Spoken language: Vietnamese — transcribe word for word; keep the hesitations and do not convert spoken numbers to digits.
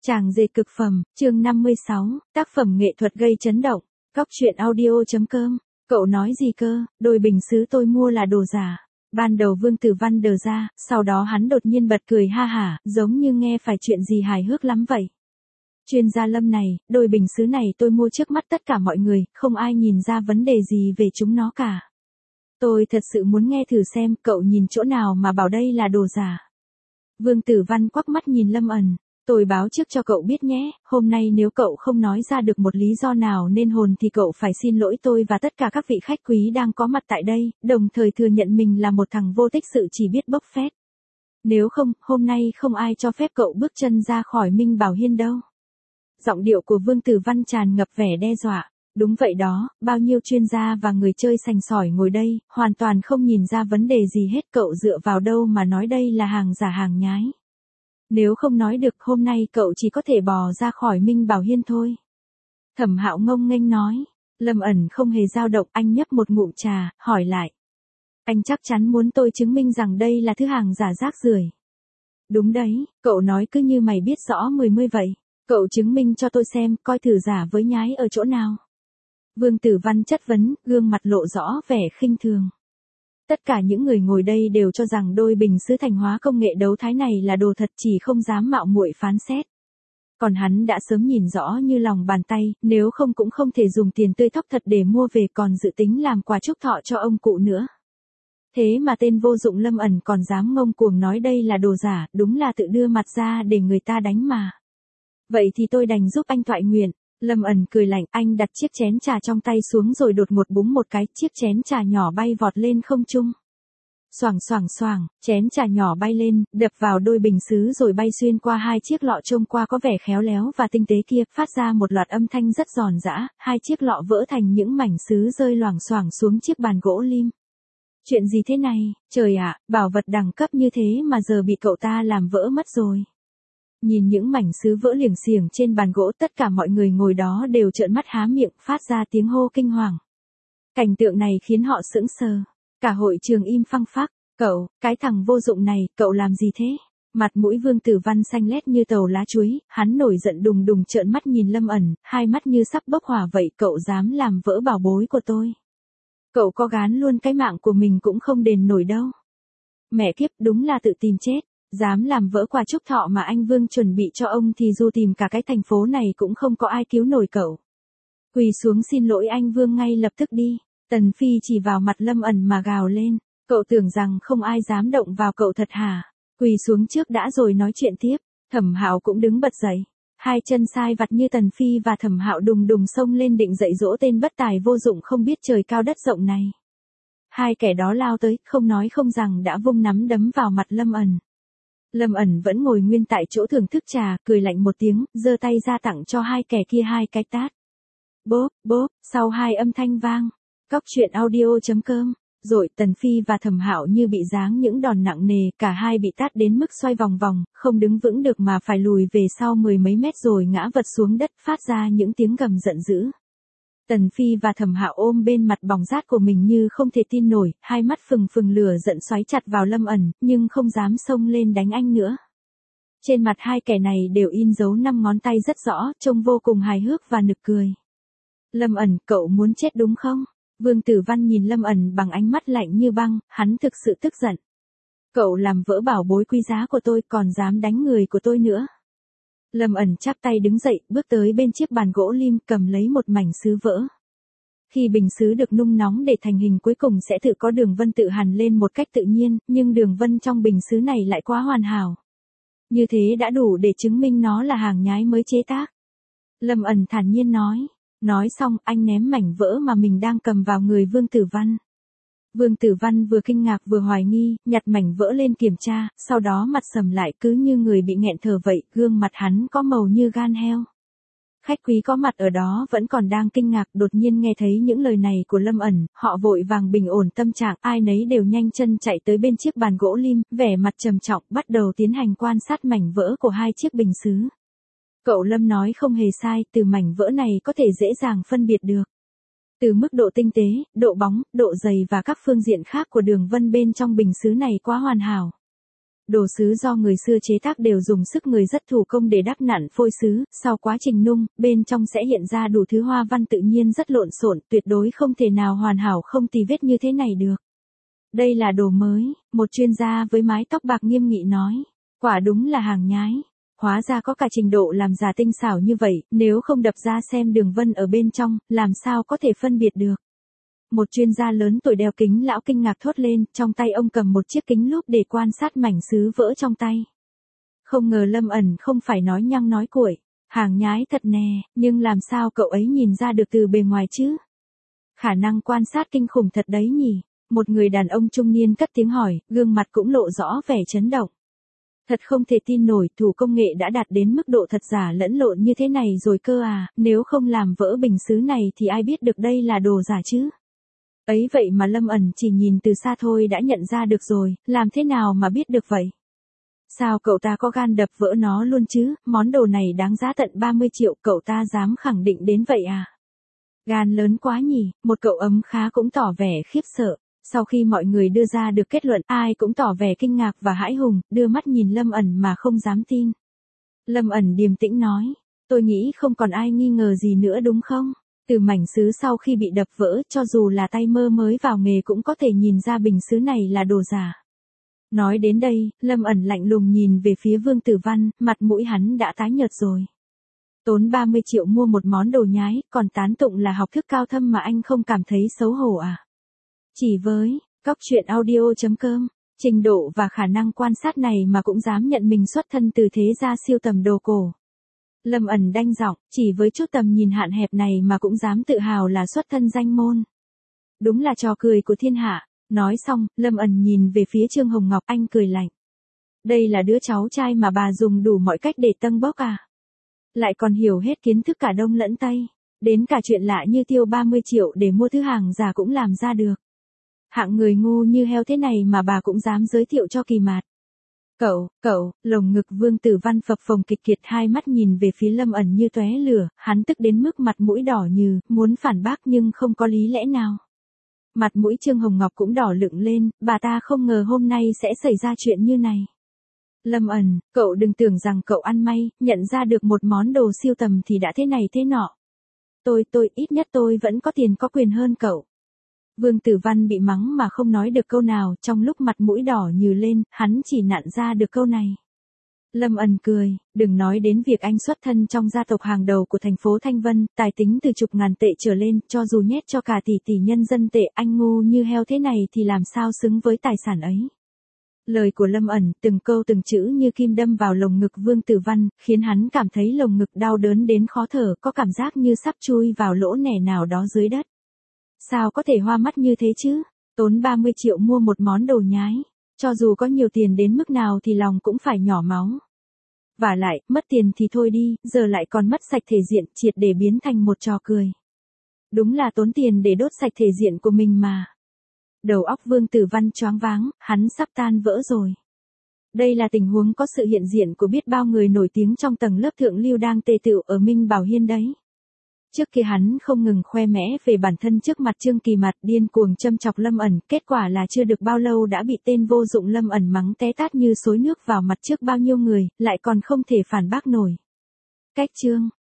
Chàng dệt cực phẩm, chương năm mươi sáu, tác phẩm nghệ thuật gây chấn động. Góc truyện audio.com. Cậu nói gì cơ, đôi bình sứ tôi mua là đồ giả. Ban đầu Vương Tử Văn đờ ra, sau đó hắn đột nhiên bật cười ha hả, giống như nghe phải chuyện gì hài hước lắm vậy. Chuyên gia Lâm này, đôi bình sứ này tôi mua trước mắt tất cả mọi người, không ai nhìn ra vấn đề gì về chúng nó cả. Tôi thật sự muốn nghe thử xem, cậu nhìn chỗ nào mà bảo đây là đồ giả. Vương Tử Văn quắc mắt nhìn Lâm ẩn. Tôi báo trước cho cậu biết nhé, hôm nay nếu cậu không nói ra được một lý do nào nên hồn thì cậu phải xin lỗi tôi và tất cả các vị khách quý đang có mặt tại đây, đồng thời thừa nhận mình là một thằng vô tích sự chỉ biết bốc phét. Nếu không, hôm nay không ai cho phép cậu bước chân ra khỏi Minh Bảo Hiên đâu. Giọng điệu của Vương Tử Văn tràn ngập vẻ đe dọa. Đúng vậy đó, bao nhiêu chuyên gia và người chơi sành sỏi ngồi đây, hoàn toàn không nhìn ra vấn đề gì hết, cậu dựa vào đâu mà nói đây là hàng giả hàng nhái. Nếu không nói được hôm nay cậu chỉ có thể bò ra khỏi Minh Bảo Hiên thôi. Thẩm Hạo ngông nghênh nói. Lâm ẩn không hề dao động, anh nhấp một ngụm trà, hỏi lại. Anh chắc chắn muốn tôi chứng minh rằng đây là thứ hàng giả rác rưởi. Đúng đấy, cậu nói cứ như mày biết rõ mười mươi vậy. Cậu chứng minh cho tôi xem, coi thử giả với nhái ở chỗ nào. Vương Tử Văn chất vấn, gương mặt lộ rõ vẻ khinh thường. Tất cả những người ngồi đây đều cho rằng đôi bình sứ Thành Hóa công nghệ đấu thái này là đồ thật, chỉ không dám mạo muội phán xét. Còn hắn đã sớm nhìn rõ như lòng bàn tay, nếu không cũng không thể dùng tiền tươi thóc thật để mua về, còn dự tính làm quà chúc thọ cho ông cụ nữa. Thế mà tên vô dụng Lâm ẩn còn dám ngông cuồng nói đây là đồ giả, đúng là tự đưa mặt ra để người ta đánh mà. Vậy thì tôi đành giúp anh toại nguyện. Lâm ẩn cười lạnh, anh đặt chiếc chén trà trong tay xuống rồi đột ngột búng một cái, chiếc chén trà nhỏ bay vọt lên không trung. Xoảng xoảng xoảng, chén trà nhỏ bay lên, đập vào đôi bình sứ rồi bay xuyên qua hai chiếc lọ trông qua có vẻ khéo léo và tinh tế kia, phát ra một loạt âm thanh rất giòn giã, hai chiếc lọ vỡ thành những mảnh sứ rơi loảng xoảng xuống chiếc bàn gỗ lim. Chuyện gì thế này, trời ạ, bảo vật đẳng cấp như thế mà giờ bị cậu ta làm vỡ mất rồi. Nhìn những mảnh sứ vỡ liềng xiềng trên bàn gỗ, tất cả mọi người ngồi đó đều trợn mắt há miệng, phát ra tiếng hô kinh hoàng. Cảnh tượng này khiến họ sững sờ. Cả hội trường im phăng phắc. Cậu, cái thằng vô dụng này, cậu làm gì thế? Mặt mũi Vương Tử Văn xanh lét như tàu lá chuối, hắn nổi giận đùng đùng trợn mắt nhìn Lâm ẩn, hai mắt như sắp bốc hỏa vậy, cậu dám làm vỡ bảo bối của tôi. Cậu có gán luôn cái mạng của mình cũng không đền nổi đâu. Mẹ kiếp, đúng là tự tìm chết. Dám làm vỡ quà chúc thọ mà anh Vương chuẩn bị cho ông thì dù tìm cả cái thành phố này cũng không có ai cứu nổi cậu. Quỳ xuống xin lỗi anh Vương ngay lập tức đi. Tần Phi chỉ vào mặt Lâm ẩn mà gào lên. Cậu tưởng rằng không ai dám động vào cậu thật hả? Quỳ xuống trước đã rồi nói chuyện tiếp. Thẩm Hạo cũng đứng bật dậy. Hai chân sai vặt như Tần Phi và Thẩm Hạo đùng đùng xông lên định dạy dỗ tên bất tài vô dụng không biết trời cao đất rộng này. Hai kẻ đó lao tới, không nói không rằng đã vung nắm đấm vào mặt Lâm ẩn. Lâm ẩn vẫn ngồi nguyên tại chỗ thưởng thức trà, cười lạnh một tiếng, giơ tay ra tặng cho hai kẻ kia hai cái tát. Bốp, bốp, sau hai âm thanh vang. Góc truyện audio.com. Rồi Tần Phi và Thẩm Hạo như bị giáng những đòn nặng nề, cả hai bị tát đến mức xoay vòng vòng, không đứng vững được mà phải lùi về sau mười mấy mét rồi ngã vật xuống đất, phát ra những tiếng gầm giận dữ. Tần Phi và Thẩm Hạo ôm bên mặt bỏng rát của mình như không thể tin nổi, hai mắt phừng phừng lửa giận xoáy chặt vào Lâm ẩn, nhưng không dám xông lên đánh anh nữa. Trên mặt hai kẻ này đều in dấu năm ngón tay rất rõ, trông vô cùng hài hước và nực cười. Lâm ẩn, cậu muốn chết đúng không? Vương Tử Văn nhìn Lâm ẩn bằng ánh mắt lạnh như băng, hắn thực sự tức giận. Cậu làm vỡ bảo bối quý giá của tôi, còn dám đánh người của tôi nữa. Lâm ẩn chắp tay đứng dậy, bước tới bên chiếc bàn gỗ lim, cầm lấy một mảnh sứ vỡ. Khi bình sứ được nung nóng để thành hình cuối cùng sẽ tự có đường vân tự hằn lên một cách tự nhiên, nhưng đường vân trong bình sứ này lại quá hoàn hảo. Như thế đã đủ để chứng minh nó là hàng nhái mới chế tác. Lâm ẩn thản nhiên nói. Nói xong, anh ném mảnh vỡ mà mình đang cầm vào người Vương Tử Văn. Vương Tử Văn vừa kinh ngạc vừa hoài nghi, nhặt mảnh vỡ lên kiểm tra, sau đó mặt sầm lại cứ như người bị nghẹn thở vậy, gương mặt hắn có màu như gan heo. Khách quý có mặt ở đó vẫn còn đang kinh ngạc, đột nhiên nghe thấy những lời này của Lâm ẩn, họ vội vàng bình ổn tâm trạng, ai nấy đều nhanh chân chạy tới bên chiếc bàn gỗ lim, vẻ mặt trầm trọng, bắt đầu tiến hành quan sát mảnh vỡ của hai chiếc bình sứ. Cậu Lâm nói không hề sai, từ mảnh vỡ này có thể dễ dàng phân biệt được. Từ mức độ tinh tế, độ bóng, độ dày và các phương diện khác của đường vân bên trong bình sứ này quá hoàn hảo. Đồ sứ do người xưa chế tác đều dùng sức người rất thủ công để đắp nặn phôi sứ, sau quá trình nung, bên trong sẽ hiện ra đủ thứ hoa văn tự nhiên rất lộn xộn, tuyệt đối không thể nào hoàn hảo không tì vết như thế này được. Đây là đồ mới, một chuyên gia với mái tóc bạc nghiêm nghị nói. Quả đúng là hàng nhái. Hóa ra có cả trình độ làm giả tinh xảo như vậy, nếu không đập ra xem đường vân ở bên trong, làm sao có thể phân biệt được. Một chuyên gia lớn tuổi đeo kính lão kinh ngạc thốt lên, trong tay ông cầm một chiếc kính lúp để quan sát mảnh sứ vỡ trong tay. Không ngờ Lâm ẩn không phải nói nhăng nói cuội, hàng nhái thật nè, nhưng làm sao cậu ấy nhìn ra được từ bề ngoài chứ? Khả năng quan sát kinh khủng thật đấy nhỉ, một người đàn ông trung niên cất tiếng hỏi, gương mặt cũng lộ rõ vẻ chấn động. Thật không thể tin nổi, thủ công nghệ đã đạt đến mức độ thật giả lẫn lộn như thế này rồi cơ à, nếu không làm vỡ bình sứ này thì ai biết được đây là đồ giả chứ? Ấy vậy mà Lâm ẩn chỉ nhìn từ xa thôi đã nhận ra được rồi, làm thế nào mà biết được vậy? Sao cậu ta có gan đập vỡ nó luôn chứ, món đồ này đáng giá tận ba mươi triệu, cậu ta dám khẳng định đến vậy à? Gan lớn quá nhỉ, một cậu ấm khá cũng tỏ vẻ khiếp sợ. Sau khi mọi người đưa ra được kết luận, ai cũng tỏ vẻ kinh ngạc và hãi hùng, đưa mắt nhìn Lâm ẩn mà không dám tin. Lâm ẩn điềm tĩnh nói, tôi nghĩ không còn ai nghi ngờ gì nữa đúng không? Từ mảnh sứ sau khi bị đập vỡ, cho dù là tay mơ mới vào nghề cũng có thể nhìn ra bình sứ này là đồ giả. Nói đến đây, Lâm ẩn lạnh lùng nhìn về phía Vương Tử Văn, mặt mũi hắn đã tái nhợt rồi. Tốn ba mươi triệu mua một món đồ nhái, còn tán tụng là học thức cao thâm mà anh không cảm thấy xấu hổ à? Chỉ với, cóc truyện audio chấm com, trình độ và khả năng quan sát này mà cũng dám nhận mình xuất thân từ thế gia siêu tầm đồ cổ. Lâm ẩn đanh giọng, chỉ với chút tầm nhìn hạn hẹp này mà cũng dám tự hào là xuất thân danh môn. Đúng là trò cười của thiên hạ. Nói xong, Lâm ẩn nhìn về phía Trương Hồng Ngọc, anh cười lạnh. Đây là đứa cháu trai mà bà dùng đủ mọi cách để tâng bốc à? Lại còn hiểu hết kiến thức cả Đông lẫn Tây. Đến cả chuyện lạ như tiêu ba mươi triệu để mua thứ hàng giả cũng làm ra được. Hạng người ngu như heo thế này mà bà cũng dám giới thiệu cho Kỳ Mạt. Cậu, cậu, lồng ngực Vương Tử Văn phập phồng kịch kiệt, hai mắt nhìn về phía Lâm ẩn như tóe lửa, hắn tức đến mức mặt mũi đỏ như, muốn phản bác nhưng không có lý lẽ nào. Mặt mũi Trương Hồng Ngọc cũng đỏ lựng lên, bà ta không ngờ hôm nay sẽ xảy ra chuyện như này. Lâm ẩn, cậu đừng tưởng rằng cậu ăn may, nhận ra được một món đồ siêu tầm thì đã thế này thế nọ. Tôi, tôi, ít nhất tôi vẫn có tiền có quyền hơn cậu. Vương Tử Văn bị mắng mà không nói được câu nào, trong lúc mặt mũi đỏ nhừ lên, hắn chỉ nặn ra được câu này. Lâm ẩn cười, đừng nói đến việc anh xuất thân trong gia tộc hàng đầu của thành phố Thanh Vân, tài tính từ chục ngàn tệ trở lên, cho dù nhét cho cả tỷ tỷ nhân dân tệ, anh ngu như heo thế này thì làm sao xứng với tài sản ấy. Lời của Lâm ẩn, từng câu từng chữ như kim đâm vào lồng ngực Vương Tử Văn, khiến hắn cảm thấy lồng ngực đau đớn đến khó thở, có cảm giác như sắp chui vào lỗ nẻ nào đó dưới đất. Sao có thể hoa mắt như thế chứ? Tốn ba mươi triệu mua một món đồ nhái. Cho dù có nhiều tiền đến mức nào thì lòng cũng phải nhỏ máu. Và lại, mất tiền thì thôi đi, giờ lại còn mất sạch thể diện, triệt để biến thành một trò cười. Đúng là tốn tiền để đốt sạch thể diện của mình mà. Đầu óc Vương Tử Văn choáng váng, hắn sắp tan vỡ rồi. Đây là tình huống có sự hiện diện của biết bao người nổi tiếng trong tầng lớp thượng lưu đang tề tựu ở Minh Bảo Hiên đấy. Trước kia hắn không ngừng khoe mẽ về bản thân trước mặt Trương Kỳ Mạt, điên cuồng châm chọc Lâm ẩn, kết quả là chưa được bao lâu đã bị tên vô dụng Lâm ẩn mắng té tát như xối nước vào mặt trước bao nhiêu người, lại còn không thể phản bác nổi. Cách chương